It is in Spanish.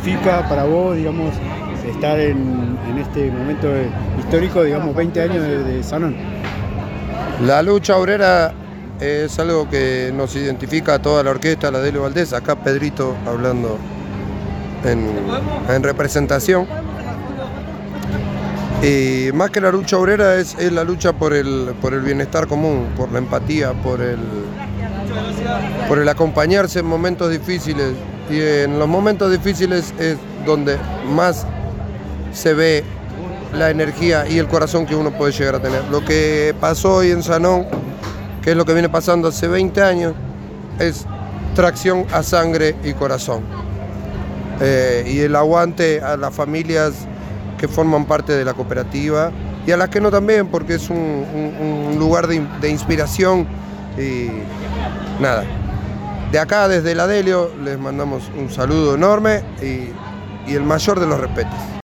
significa para vos, digamos, estar en este momento histórico, digamos, 20 años de Sanón? La lucha obrera es algo que nos identifica a toda la orquesta, la Delio Valdés, acá Pedrito hablando en representación. Y más que la lucha obrera es la lucha por el bienestar común, por la empatía, por el acompañarse en momentos difíciles. Y en los momentos difíciles es donde más se ve la energía y el corazón que uno puede llegar a tener. Lo que pasó hoy en Sanón, que es lo que viene pasando hace 20 años, es tracción a sangre y corazón. Y el aguante a las familias que forman parte de la cooperativa y a las que no también, porque es un lugar de inspiración. Y nada, de acá desde la Delio les mandamos un saludo enorme y el mayor de los respetos.